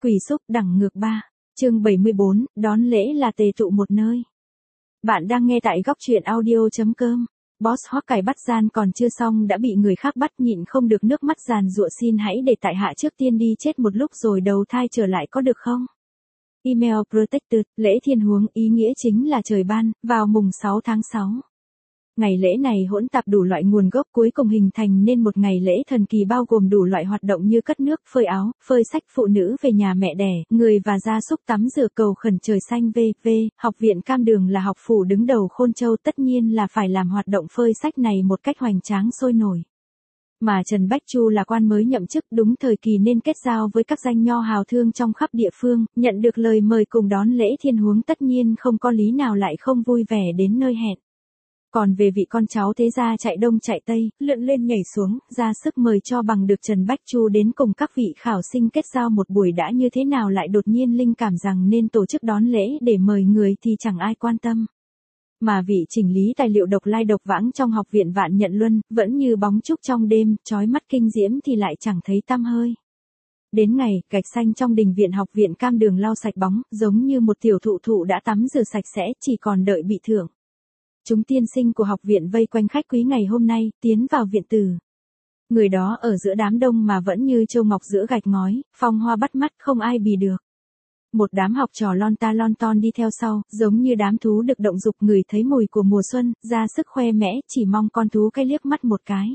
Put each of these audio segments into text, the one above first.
Quỷ xúc đẳng ngược 3. Chương 74, đón lễ là tề tụ một nơi. Bạn đang nghe tại góc truyện audio.com. Boss Hoắc cải bắt gian còn chưa xong đã bị người khác bắt, nhịn không được nước mắt giàn giụa, xin hãy để tại hạ trước tiên đi chết một lúc rồi đầu thai trở lại có được không? Email Protected, lễ thiên huống, ý nghĩa chính là trời ban, vào mùng 6 tháng 6. Ngày lễ này hỗn tạp đủ loại nguồn gốc, cuối cùng hình thành nên một ngày lễ thần kỳ bao gồm đủ loại hoạt động như cất nước, phơi áo, phơi sách, phụ nữ về nhà mẹ đẻ, người và gia súc tắm rửa cầu khẩn trời xanh v.v. Học viện Cam Đường là học phủ đứng đầu Khôn Châu, tất nhiên là phải làm hoạt động phơi sách này một cách hoành tráng sôi nổi. Mà Trần Bách Chu là quan mới nhậm chức, đúng thời kỳ nên kết giao với các danh nho hào thương trong khắp địa phương, nhận được lời mời cùng đón lễ thiên huống, tất nhiên không có lý nào lại không vui vẻ đến nơi hẹn. Còn về vị con cháu thế gia chạy đông chạy tây, lượn lên nhảy xuống, ra sức mời cho bằng được Trần Bách Chu đến cùng các vị khảo sinh kết giao một buổi đã như thế nào lại đột nhiên linh cảm rằng nên tổ chức đón lễ để mời người thì chẳng ai quan tâm. Mà vị chỉnh lý tài liệu độc lai độc vãng trong học viện Vạn Nhận Luân, vẫn như bóng trúc trong đêm, chói mắt kinh diễm thì lại chẳng thấy tăm hơi. Đến ngày, gạch xanh trong đình viện học viện Cam Đường lau sạch bóng, giống như một tiểu thụ đã tắm rửa sạch sẽ, chỉ còn đợi bị thưởng. Chúng tiên sinh của học viện vây quanh khách quý ngày hôm nay, tiến vào viện tử. Người đó ở giữa đám đông mà vẫn như châu ngọc giữa gạch ngói, phong hoa bắt mắt, không ai bì được. Một đám học trò lon ta lon ton đi theo sau, giống như đám thú được động dục, ngửi thấy mùi của mùa xuân, ra sức khoe mẽ, chỉ mong con thú cái liếc mắt một cái.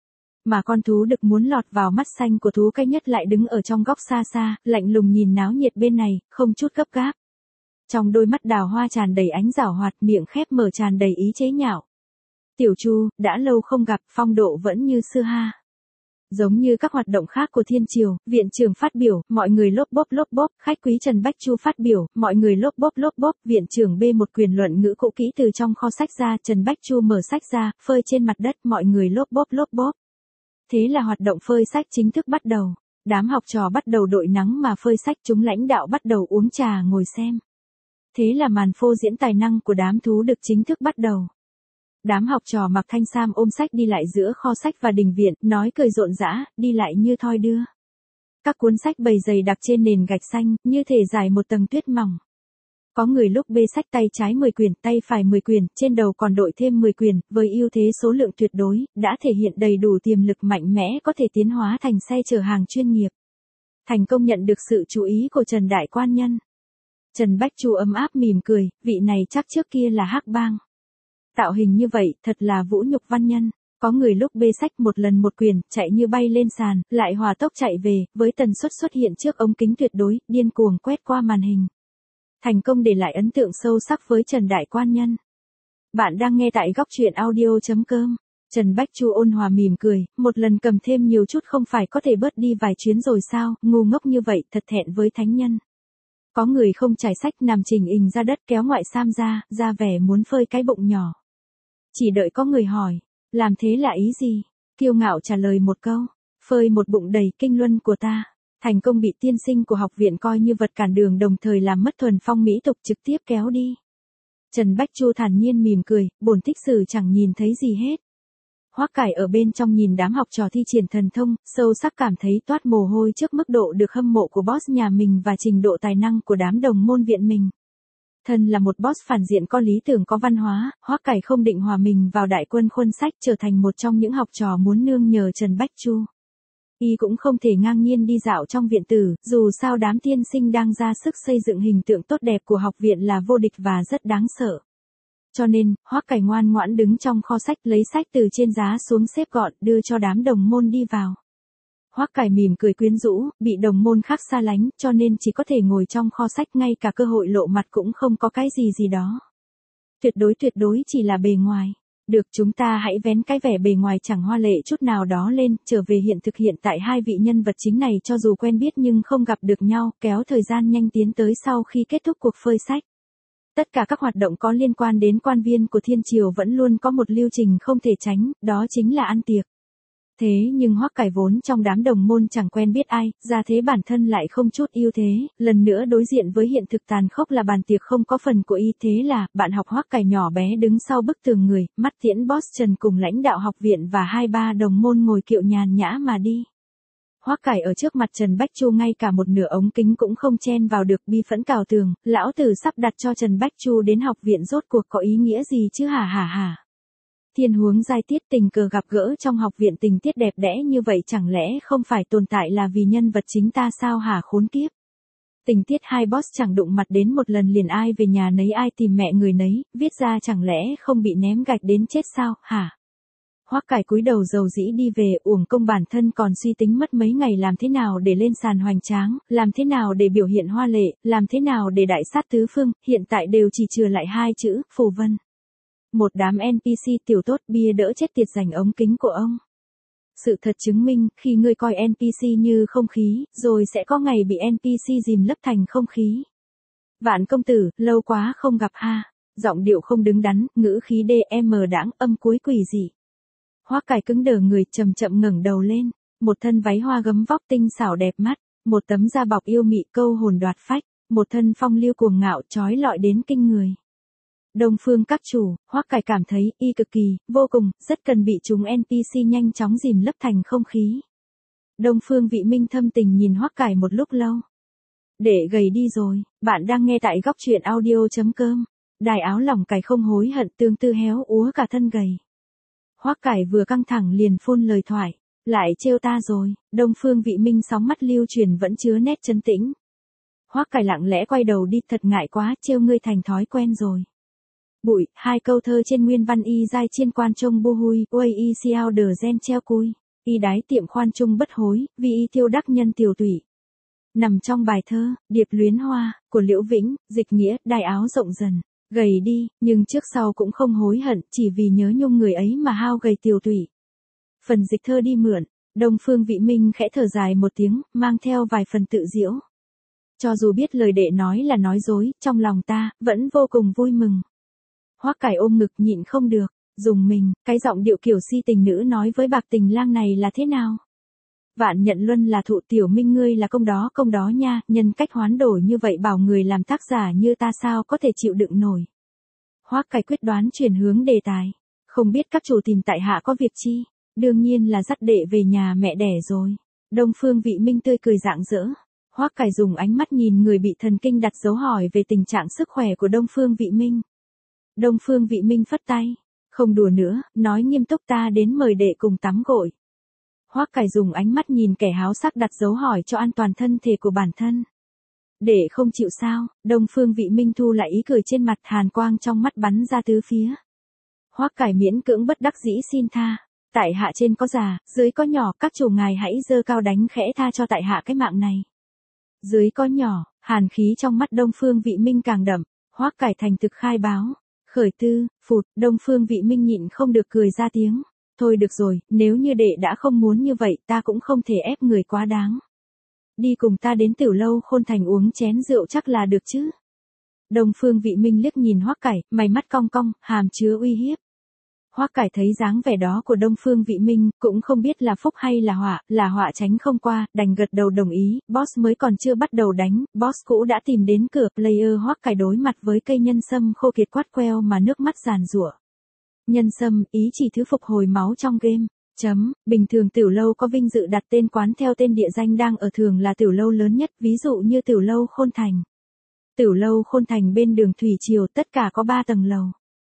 Mà con thú đực muốn lọt vào mắt xanh của thú cái nhất lại đứng ở trong góc xa xa, lạnh lùng nhìn náo nhiệt bên này, không chút gấp gáp. Trong đôi mắt đào hoa tràn đầy ánh giảo hoạt, miệng khép mở tràn đầy ý chế nhạo. Tiểu Chu, đã lâu không gặp, phong độ vẫn như xưa ha. Giống như các hoạt động khác của thiên triều, viện trưởng phát biểu, mọi người lốp bốp, khách quý Trần Bách Chu phát biểu, mọi người lốp bốp, viện trưởng bê một quyền luận ngữ cũ kỹ từ trong kho sách ra, Trần Bách Chu mở sách ra, phơi trên mặt đất, mọi người lốp bốp. Thế là hoạt động phơi sách chính thức bắt đầu. Đám học trò bắt đầu đội nắng mà phơi sách, chúng lãnh đạo bắt đầu uống trà ngồi xem. Thế là màn phô diễn tài năng của đám thú đực chính thức bắt đầu. Đám học trò mặc thanh sam ôm sách đi lại giữa kho sách và đình viện, nói cười rộn rã, đi lại như thoi đưa. Các cuốn sách bày dày đặc trên nền gạch xanh, như thể trải một tầng tuyết mỏng. Có người lúc bê sách tay trái 10 quyển, tay phải 10 quyển, trên đầu còn đội thêm 10 quyển, với ưu thế số lượng tuyệt đối, đã thể hiện đầy đủ tiềm lực mạnh mẽ có thể tiến hóa thành xe chở hàng chuyên nghiệp. Thành công nhận được sự chú ý của Trần Đại Quan Nhân. Trần Bách Chu ấm áp mỉm cười, vị này chắc trước kia là Hắc Bang. Tạo hình như vậy, thật là vũ nhục văn nhân. Có người lúc bê sách một lần một quyển, chạy như bay lên sàn, lại hòa tốc chạy về, với tần suất xuất hiện trước ống kính tuyệt đối, điên cuồng quét qua màn hình. Thành công để lại ấn tượng sâu sắc với Trần Đại Quan Nhân. Bạn đang nghe tại góc truyện audio.com. Trần Bách Chu ôn hòa mỉm cười, một lần cầm thêm nhiều chút không phải có thể bớt đi vài chuyến rồi sao, ngu ngốc như vậy, thật thẹn với thánh nhân. Có người không trải sách nằm trình hình ra đất kéo ngoại sam ra vẻ muốn phơi cái bụng nhỏ. Chỉ đợi có người hỏi, làm thế là ý gì? Kiêu ngạo trả lời một câu, phơi một bụng đầy kinh luân của ta. Thành công bị tiên sinh của học viện coi như vật cản đường, đồng thời làm mất thuần phong mỹ tục, trực tiếp kéo đi. Trần Bách Chu thản nhiên mỉm cười, bổn thích sử chẳng nhìn thấy gì hết. Hoắc cải ở bên trong nhìn đám học trò thi triển thần thông, sâu sắc cảm thấy toát mồ hôi trước mức độ được hâm mộ của boss nhà mình và trình độ tài năng của đám đồng môn viện mình. Thân là một boss phản diện có lý tưởng có văn hóa, Hoắc cải không định hòa mình vào đại quân khuôn sách, trở thành một trong những học trò muốn nương nhờ Trần Bách Chu. Y cũng không thể ngang nhiên đi dạo trong viện tử, dù sao đám tiên sinh đang ra sức xây dựng hình tượng tốt đẹp của học viện là vô địch và rất đáng sợ. Cho nên, Hoắc cải ngoan ngoãn đứng trong kho sách, lấy sách từ trên giá xuống xếp gọn, đưa cho đám đồng môn đi vào. Hoắc cải mỉm cười quyến rũ, bị đồng môn khác xa lánh, cho nên chỉ có thể ngồi trong kho sách, ngay cả cơ hội lộ mặt cũng không có cái gì đó. Tuyệt đối chỉ là bề ngoài. Được, chúng ta hãy vén cái vẻ bề ngoài chẳng hoa lệ chút nào đó lên, trở về hiện thực. Hiện tại hai vị nhân vật chính này cho dù quen biết nhưng không gặp được nhau, kéo thời gian nhanh tiến tới sau khi kết thúc cuộc phơi sách. Tất cả các hoạt động có liên quan đến quan viên của thiên triều vẫn luôn có một lưu trình không thể tránh, đó chính là ăn tiệc. Thế nhưng Hoắc cải vốn trong đám đồng môn chẳng quen biết ai, ra thế bản thân lại không chút ưu thế, lần nữa đối diện với hiện thực tàn khốc là bàn tiệc không có phần của y. Thế là, bạn học Hoắc cải nhỏ bé đứng sau bức tường người, mắt tiễn boss Trần cùng lãnh đạo học viện và 2-3 đồng môn ngồi kiệu nhàn nhã mà đi. Hoắc Cải ở trước mặt Trần Bách Chu ngay cả một nửa ống kính cũng không chen vào được, bi phẫn cào tường, lão tử sắp đặt cho Trần Bách Chu đến học viện rốt cuộc có ý nghĩa gì chứ hả hả hả. Thiên huống giai tiết tình cờ gặp gỡ trong học viện, tình tiết đẹp đẽ như vậy chẳng lẽ không phải tồn tại là vì nhân vật chính ta sao hả khốn kiếp. Tình tiết hai boss chẳng đụng mặt đến một lần liền ai về nhà nấy ai tìm mẹ người nấy, viết ra chẳng lẽ không bị ném gạch đến chết sao hả. Hoắc Cải cúi đầu dầu dĩ đi về, uổng công bản thân còn suy tính mất mấy ngày làm thế nào để lên sàn hoành tráng, làm thế nào để biểu hiện hoa lệ, làm thế nào để đại sát tứ phương, hiện tại đều chỉ chừa lại hai chữ, phù vân. Một đám NPC tiểu tốt bia đỡ chết tiệt giành ống kính của ông. Sự thật chứng minh, khi ngươi coi NPC như không khí, rồi sẽ có ngày bị NPC dìm lấp thành không khí. Vạn công tử, lâu quá không gặp ha. Giọng điệu không đứng đắn, ngữ khí DM đãng, âm cuối quỷ dị. Hoắc Cải cứng đờ người, chậm chậm ngẩng đầu lên, một thân váy hoa gấm vóc tinh xảo đẹp mắt, một tấm da bọc yêu mị câu hồn đoạt phách, một thân phong lưu cuồng ngạo chói lọi đến kinh người. Đông Phương các chủ, Hoắc Cải cảm thấy y cực kỳ, vô cùng, rất cần bị chúng NPC nhanh chóng dìm lấp thành không khí. Đông Phương Vị Minh thâm tình nhìn Hoắc Cải một lúc lâu. Để gầy đi rồi, bạn đang nghe tại góc truyện audio.com. Đài áo lỏng cải không hối hận tương tư héo úa cả thân gầy. Hoắc Cải vừa căng thẳng liền phun lời thoại. Lại trêu ta rồi, Đông Phương Vị Minh sóng mắt lưu truyền vẫn chứa nét trấn tĩnh. Hoắc Cải lặng lẽ quay đầu đi, thật ngại quá, trêu ngươi thành thói quen rồi. Bụi, hai câu thơ trên nguyên văn y giai chiên quan trông bu hui, uây y xiao đờ gen treo cui. Y đái tiệm khoan trung bất hối, vì y tiêu đắc nhân tiểu tủy. Nằm trong bài thơ, Điệp luyến hoa, của Liễu Vĩnh, dịch nghĩa, đai áo rộng dần. Gầy đi, nhưng trước sau cũng không hối hận, chỉ vì nhớ nhung người ấy mà hao gầy tiểu tủy. Phần dịch thơ đi mượn, Đông Phương Vị Minh khẽ thở dài một tiếng, mang theo vài phần tự giễu. Cho dù biết lời đệ nói là nói dối, trong lòng ta, vẫn vô cùng vui mừng. Hoắc Cải ôm ngực nhịn không được, dùng mình, cái giọng điệu kiểu si tình nữ nói với bạc tình lang này là thế nào? Vạn nhận luân là thụ, tiểu minh ngươi là công đó nha, nhân cách hoán đổi như vậy bảo người làm tác giả như ta sao có thể chịu đựng nổi. Hoắc Cải quyết đoán chuyển hướng đề tài. Không biết các chủ tìm tại hạ có việc chi? Đương nhiên là dắt đệ về nhà mẹ đẻ rồi. Đông Phương Vị Minh tươi cười rạng rỡ. Hoắc Cải dùng ánh mắt nhìn người bị thần kinh đặt dấu hỏi về tình trạng sức khỏe của Đông Phương Vị Minh. Đông Phương Vị Minh phất tay. Không đùa nữa, nói nghiêm túc, ta đến mời đệ cùng tắm gội. Hoắc Cải dùng ánh mắt nhìn kẻ háo sắc đặt dấu hỏi cho an toàn thân thể của bản thân. Đệ không chịu sao? Đông Phương Vị Minh thu lại ý cười trên mặt, hàn quang trong mắt bắn ra tứ phía. Hoắc Cải miễn cưỡng bất đắc dĩ xin tha. Tại hạ trên có già, dưới có nhỏ, các chủ ngài hãy giơ cao đánh khẽ tha cho tại hạ cái mạng này. Dưới có nhỏ, hàn khí trong mắt Đông Phương Vị Minh càng đậm. Hoắc Cải thành thực khai báo. Khởi tư, phụt, Đông Phương Vị Minh nhịn không được cười ra tiếng. Thôi được rồi, nếu như đệ đã không muốn như vậy, ta cũng không thể ép người quá đáng. Đi cùng ta đến Tiểu Lâu Khôn Thành uống chén rượu chắc là được chứ. Đông Phương Vị Minh liếc nhìn Hoắc Cải, mày mắt cong cong, hàm chứa uy hiếp. Hoắc Cải thấy dáng vẻ đó của Đông Phương Vị Minh, cũng không biết là phúc hay là họa tránh không qua, đành gật đầu đồng ý, boss mới còn chưa bắt đầu đánh, boss cũ đã tìm đến cửa, player Hoắc Cải đối mặt với cây nhân sâm khô kiệt quát queo mà nước mắt giàn giụa. Nhân sâm, ý chỉ thứ phục hồi máu trong game. Bình thường Tiểu Lâu có vinh dự đặt tên quán theo tên địa danh đang ở, thường là Tiểu Lâu lớn nhất, ví dụ như Tiểu Lâu Khôn Thành. Tiểu Lâu Khôn Thành bên đường Thủy Triều, tất cả có 3 tầng lầu.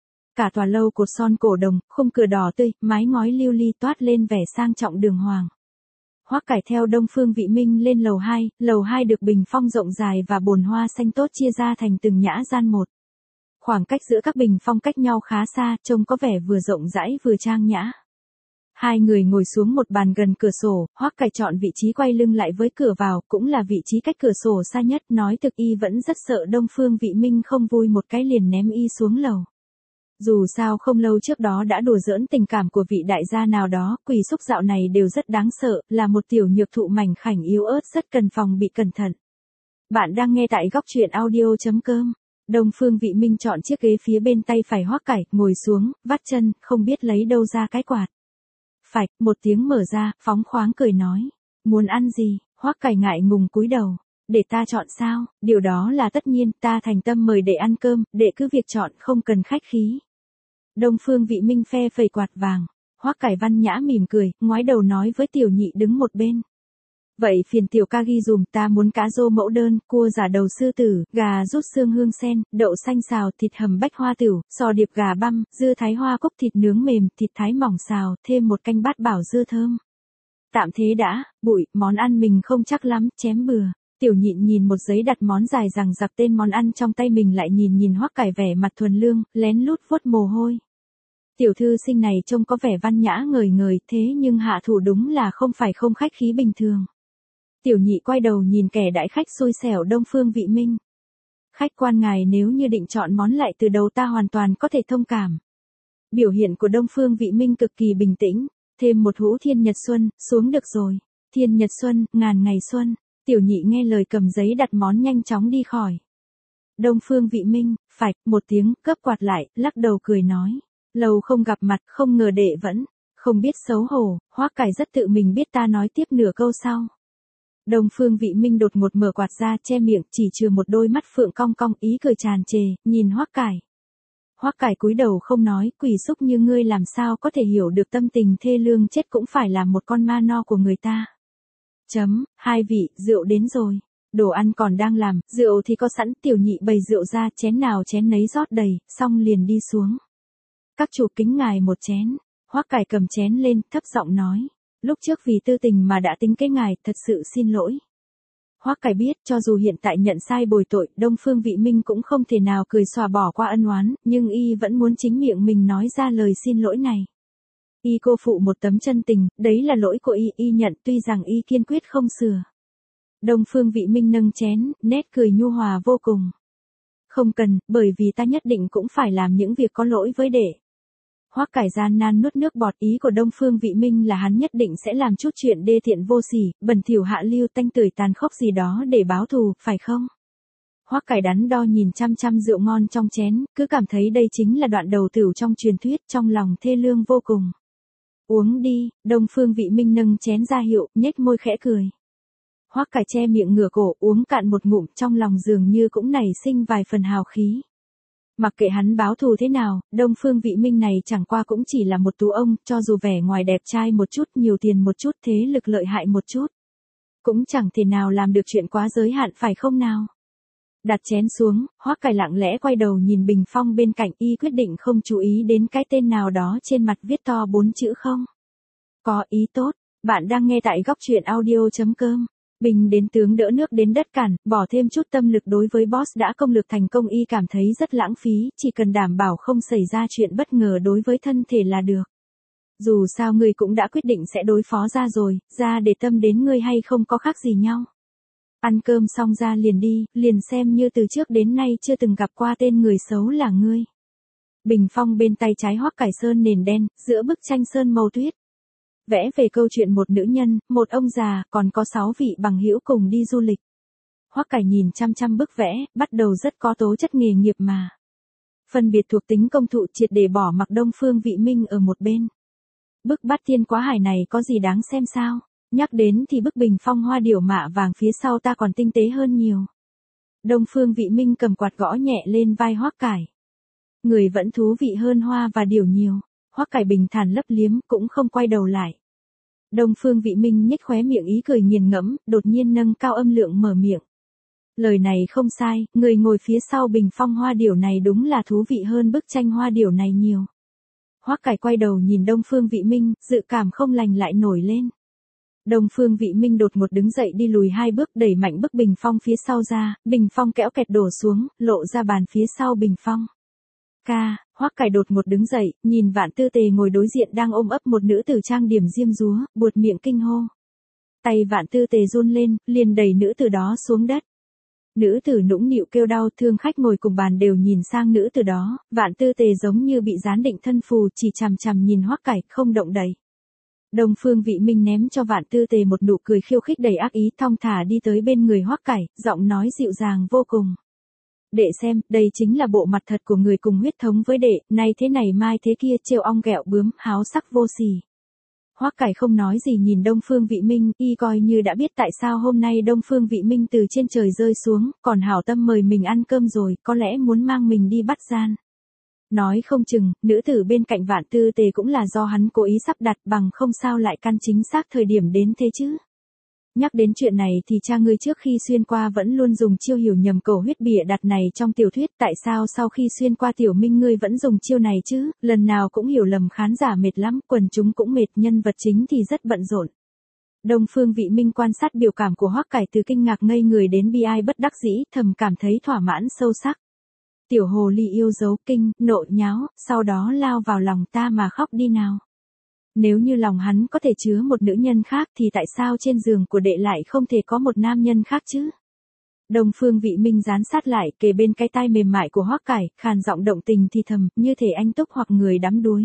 Cả tòa lâu cột son cổ đồng, khung cửa đỏ tươi, mái ngói lưu ly toát lên vẻ sang trọng đường hoàng. Hoắc Cải theo Đông Phương Vị Minh lên lầu 2 được bình phong rộng dài và bồn hoa xanh tốt chia ra thành từng nhã gian một. Khoảng cách giữa các bình phong cách nhau khá xa, trông có vẻ vừa rộng rãi vừa trang nhã. Hai người ngồi xuống một bàn gần cửa sổ, Hoắc Cải chọn vị trí quay lưng lại với cửa vào, cũng là vị trí cách cửa sổ xa nhất, nói thực y vẫn rất sợ Đông Phương Vị Minh không vui một cái liền ném y xuống lầu. Dù sao không lâu trước đó đã đùa giỡn tình cảm của vị đại gia nào đó, quỷ xúc dạo này đều rất đáng sợ, là một tiểu nhược thụ mảnh khảnh yếu ớt rất cần phòng bị cẩn thận. Bạn đang nghe tại góc truyện audio.com. Đông Phương Vị Minh chọn chiếc ghế phía bên tay phải Hoắc Cải, ngồi xuống, vắt chân, không biết lấy đâu ra cái quạt. Phạch, một tiếng mở ra, phóng khoáng cười nói. Muốn ăn gì? Hoắc Cải ngại ngùng cúi đầu. Để ta chọn sao? Điều đó là tất nhiên, ta thành tâm mời đệ ăn cơm, đệ cứ việc chọn, không cần khách khí. Đông Phương Vị Minh phe phẩy quạt vàng. Hoắc Cải văn nhã mỉm cười, ngoái đầu nói với tiểu nhị đứng một bên. Vậy phiền tiểu ca ghi dùm, ta muốn cá rô mẫu đơn, cua giả đầu sư tử, gà rút xương hương sen, đậu xanh xào, thịt hầm bách hoa tửu, sò điệp gà băm, dưa thái hoa cúc, thịt nướng mềm, thịt thái mỏng xào, thêm một canh bát bảo dưa thơm. Tạm thế đã, bụi, món ăn mình không chắc lắm, chém bừa. Tiểu Nhịn nhìn một giấy đặt món dài rằng giặc tên món ăn trong tay mình, lại nhìn Hoắc Cải vẻ mặt thuần lương, lén lút vuốt mồ hôi. Tiểu thư sinh này trông có vẻ văn nhã ngời ngời, thế nhưng hạ thủ đúng là không phải không khách khí bình thường. Tiểu Nhị quay đầu nhìn kẻ đãi khách xui xẻo Đông Phương Vị Minh. Khách quan ngài nếu như định chọn món lại từ đầu ta hoàn toàn có thể thông cảm. Biểu hiện của Đông Phương Vị Minh cực kỳ bình tĩnh, thêm một hũ Thiên Nhật Xuân, xuống được rồi. Thiên Nhật Xuân, ngàn ngày xuân. Tiểu Nhị nghe lời cầm giấy đặt món nhanh chóng đi khỏi. Đông Phương Vị Minh, phạch, một tiếng, cướp quạt lại, lắc đầu cười nói. Lâu không gặp mặt, không ngờ đệ vẫn, không biết xấu hổ, Hoắc Cải rất tự mình biết ta nói tiếp nửa câu sau. Đông Phương Vị Minh đột ngột mở quạt ra che miệng, chỉ trừ một đôi mắt phượng cong cong, ý cười tràn trề, nhìn Hoắc Cải. Hoắc Cải cúi đầu không nói, quỷ xúc như ngươi làm sao có thể hiểu được tâm tình thê lương chết cũng phải là một con ma no của người ta. Hai vị, rượu đến rồi. Đồ ăn còn đang làm, rượu thì có sẵn, Tiểu Nhị bày rượu ra, chén nào chén nấy rót đầy, xong liền đi xuống. Các chủ kính ngài một chén. Hoắc Cải cầm chén lên, thấp giọng nói. Lúc trước vì tư tình mà đã tính kế ngài, thật sự xin lỗi. Hoắc Cải biết, cho dù hiện tại nhận sai bồi tội, Đông Phương Vị Minh cũng không thể nào cười xòa bỏ qua ân oán, nhưng y vẫn muốn chính miệng mình nói ra lời xin lỗi này. Y cô phụ một tấm chân tình, đấy là lỗi của y nhận, tuy rằng y kiên quyết không sửa. Đông Phương Vị Minh nâng chén, nét cười nhu hòa vô cùng. Không cần, bởi vì ta nhất định cũng phải làm những việc có lỗi với đệ. Hoắc Cải gian nan nuốt nước bọt, ý của Đông Phương Vị Minh là hắn nhất định sẽ làm chút chuyện đê tiện vô sỉ, bẩn thỉu hạ lưu tanh tưởi tàn khốc gì đó để báo thù, phải không? Hoắc Cải đắn đo nhìn chăm chăm rượu ngon trong chén, cứ cảm thấy đây chính là đoạn đầu tửu trong truyền thuyết, trong lòng thê lương vô cùng. Uống đi, Đông Phương Vị Minh nâng chén ra hiệu, nhếch môi khẽ cười. Hoắc Cải che miệng ngửa cổ, uống cạn một ngụm, trong lòng dường như cũng nảy sinh vài phần hào khí. Mặc kệ hắn báo thù thế nào, Đông Phương Vị Minh này chẳng qua cũng chỉ là một tú ông, cho dù vẻ ngoài đẹp trai một chút, nhiều tiền một chút, thế lực lợi hại một chút. Cũng chẳng thể nào làm được chuyện quá giới hạn phải không nào? Đặt chén xuống, Hoắc Cải lặng lẽ quay đầu nhìn bình phong bên cạnh, y quyết định không chú ý đến cái tên nào đó trên mặt viết to 4 chữ không. Có ý tốt, bạn đang nghe tại góc truyện audio.com. Bình đến tướng đỡ nước đến đất cản, bỏ thêm chút tâm lực đối với boss đã công lược thành công, y cảm thấy rất lãng phí, chỉ cần đảm bảo không xảy ra chuyện bất ngờ đối với thân thể là được. Dù sao ngươi cũng đã quyết định sẽ đối phó ra rồi, ra để tâm đến ngươi hay không có khác gì nhau. Ăn cơm xong ra liền đi, liền xem như từ trước đến nay chưa từng gặp qua tên người xấu là ngươi. Bình phong bên tay trái Hoắc Cải sơn nền đen, giữa bức tranh sơn màu tuyết. Vẽ về câu chuyện một nữ nhân, một ông già, còn có 6 vị bằng hữu cùng đi du lịch. Hoắc Cải nhìn chăm chăm bức vẽ, bắt đầu rất có tố chất nghề nghiệp mà. Phân biệt thuộc tính công thụ triệt để bỏ mặc Đông Phương Vị Minh ở một bên. Bức bát tiên quá hải này có gì đáng xem sao? Nhắc đến thì bức bình phong hoa điểu mạ vàng phía sau ta còn tinh tế hơn nhiều. Đông Phương Vị Minh cầm quạt gõ nhẹ lên vai Hoắc Cải. Người vẫn thú vị hơn hoa và điểu nhiều. Hoắc Cải bình thản lấp liếm, cũng không quay đầu lại. Đông Phương Vị Minh nhếch khóe miệng ý cười nghiền ngẫm, đột nhiên nâng cao âm lượng mở miệng. Lời này không sai, người ngồi phía sau bình phong hoa điểu này đúng là thú vị hơn bức tranh hoa điểu này nhiều. Hoắc Cải quay đầu nhìn Đông Phương Vị Minh, dự cảm không lành lại nổi lên. Đông Phương Vị Minh đột ngột đứng dậy đi lùi 2 bước, đẩy mạnh bức bình phong phía sau ra, bình phong kẽo kẹt đổ xuống, lộ ra bàn phía sau bình phong. Hoắc Cải đột ngột đứng dậy, nhìn Vạn Tư Tề ngồi đối diện đang ôm ấp một nữ tử trang điểm diêm dúa, buột miệng kinh hô. Tay Vạn Tư Tề run lên, liền đẩy nữ tử đó xuống đất. Nữ tử nũng nịu kêu đau, thương khách ngồi cùng bàn đều nhìn sang nữ tử đó, Vạn Tư Tề giống như bị gián định thân phù, chỉ chằm chằm nhìn Hoắc Cải, không động đậy. Đông Phương Vị Minh ném cho Vạn Tư Tề một nụ cười khiêu khích đầy ác ý, thong thả đi tới bên người Hoắc Cải, giọng nói dịu dàng vô cùng. Đệ xem, đây chính là bộ mặt thật của người cùng huyết thống với đệ, nay thế này mai thế kia, trêu ong ghẹo bướm, háo sắc vô sỉ. Hoắc Cải không nói gì nhìn Đông Phương Vị Minh, y coi như đã biết tại sao hôm nay Đông Phương Vị Minh từ trên trời rơi xuống, còn hảo tâm mời mình ăn cơm rồi, có lẽ muốn mang mình đi bắt gian. Nói không chừng, nữ tử bên cạnh Vạn Tư Tề cũng là do hắn cố ý sắp đặt, bằng không sao lại căn chính xác thời điểm đến thế chứ. Nhắc đến chuyện này thì cha ngươi trước khi xuyên qua vẫn luôn dùng chiêu hiểu nhầm cầu huyết bịa đặt này trong tiểu thuyết, tại sao sau khi xuyên qua Tiểu Minh ngươi vẫn dùng chiêu này chứ, lần nào cũng hiểu lầm, khán giả mệt lắm, quần chúng cũng mệt, nhân vật chính thì rất bận rộn. Đông Phương Vị Minh quan sát biểu cảm của Hoắc Cải từ kinh ngạc ngây người đến bi ai bất đắc dĩ, thầm cảm thấy thỏa mãn sâu sắc. Tiểu hồ ly yêu dấu kinh, nộ nháo, sau đó lao vào lòng ta mà khóc đi nào. Nếu như lòng hắn có thể chứa một nữ nhân khác thì tại sao trên giường của đệ lại không thể có một nam nhân khác chứ? Đông Phương Vị Minh dán sát lại kề bên cái tai mềm mại của Hoắc Cải, khàn giọng động tình thì thầm, như thể anh túc hoặc người đắm đuối.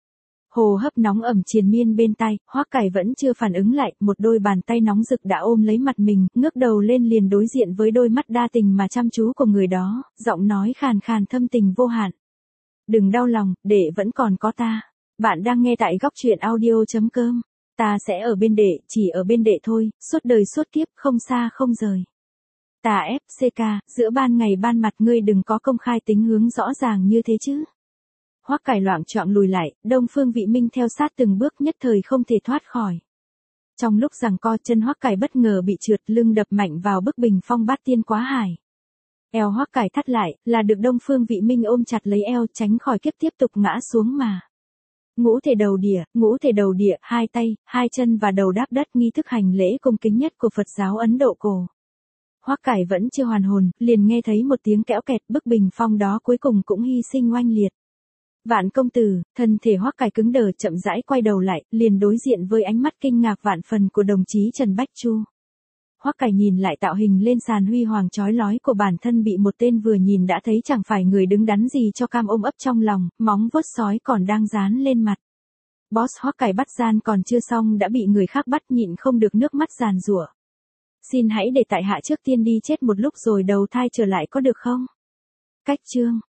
Hồ hấp nóng ẩm triền miên bên tai, Hoắc Cải vẫn chưa phản ứng lại, một đôi bàn tay nóng rực đã ôm lấy mặt mình, ngước đầu lên liền đối diện với đôi mắt đa tình mà chăm chú của người đó, giọng nói khàn khàn thâm tình vô hạn. Đừng đau lòng, đệ vẫn còn có ta. Bạn đang nghe tại góc truyện audio.com. Ta sẽ ở bên đệ, chỉ ở bên đệ thôi, suốt đời suốt kiếp, không xa không rời. Ta FCK, giữa ban ngày ban mặt ngươi đừng có công khai tính hướng rõ ràng như thế chứ. Hoắc Cải loạng choạng lùi lại, Đông Phương Vị Minh theo sát từng bước nhất thời không thể thoát khỏi. Trong lúc giằng co, chân Hoắc Cải bất ngờ bị trượt, lưng đập mạnh vào bức bình phong Bát Tiên Quá Hải. Eo Hoắc Cải thắt lại, là được Đông Phương Vị Minh ôm chặt lấy eo, tránh khỏi kiếp tiếp tục ngã xuống mà. Ngũ thể đầu địa, hai tay, hai chân và đầu đáp đất, nghi thức hành lễ cung kính nhất của Phật giáo Ấn Độ cổ. Hoắc Cải vẫn chưa hoàn hồn, liền nghe thấy một tiếng kẽo kẹt, bức bình phong đó cuối cùng cũng hy sinh oanh liệt. Vạn công tử, thân thể Hoắc Cải cứng đờ, chậm rãi quay đầu lại, liền đối diện với ánh mắt kinh ngạc vạn phần của đồng chí Trần Bách Chu. Hoắc Cải nhìn lại tạo hình lên sàn huy hoàng chói lói của bản thân bị một tên vừa nhìn đã thấy chẳng phải người đứng đắn gì cho cam ôm ấp trong lòng, móng vuốt sói còn đang dán lên mặt. Boss Hoắc Cải bắt gian còn chưa xong đã bị người khác bắt, nhịn không được nước mắt giàn giụa. Xin hãy để tại hạ trước tiên đi chết một lúc rồi đầu thai trở lại có được không? Cách chương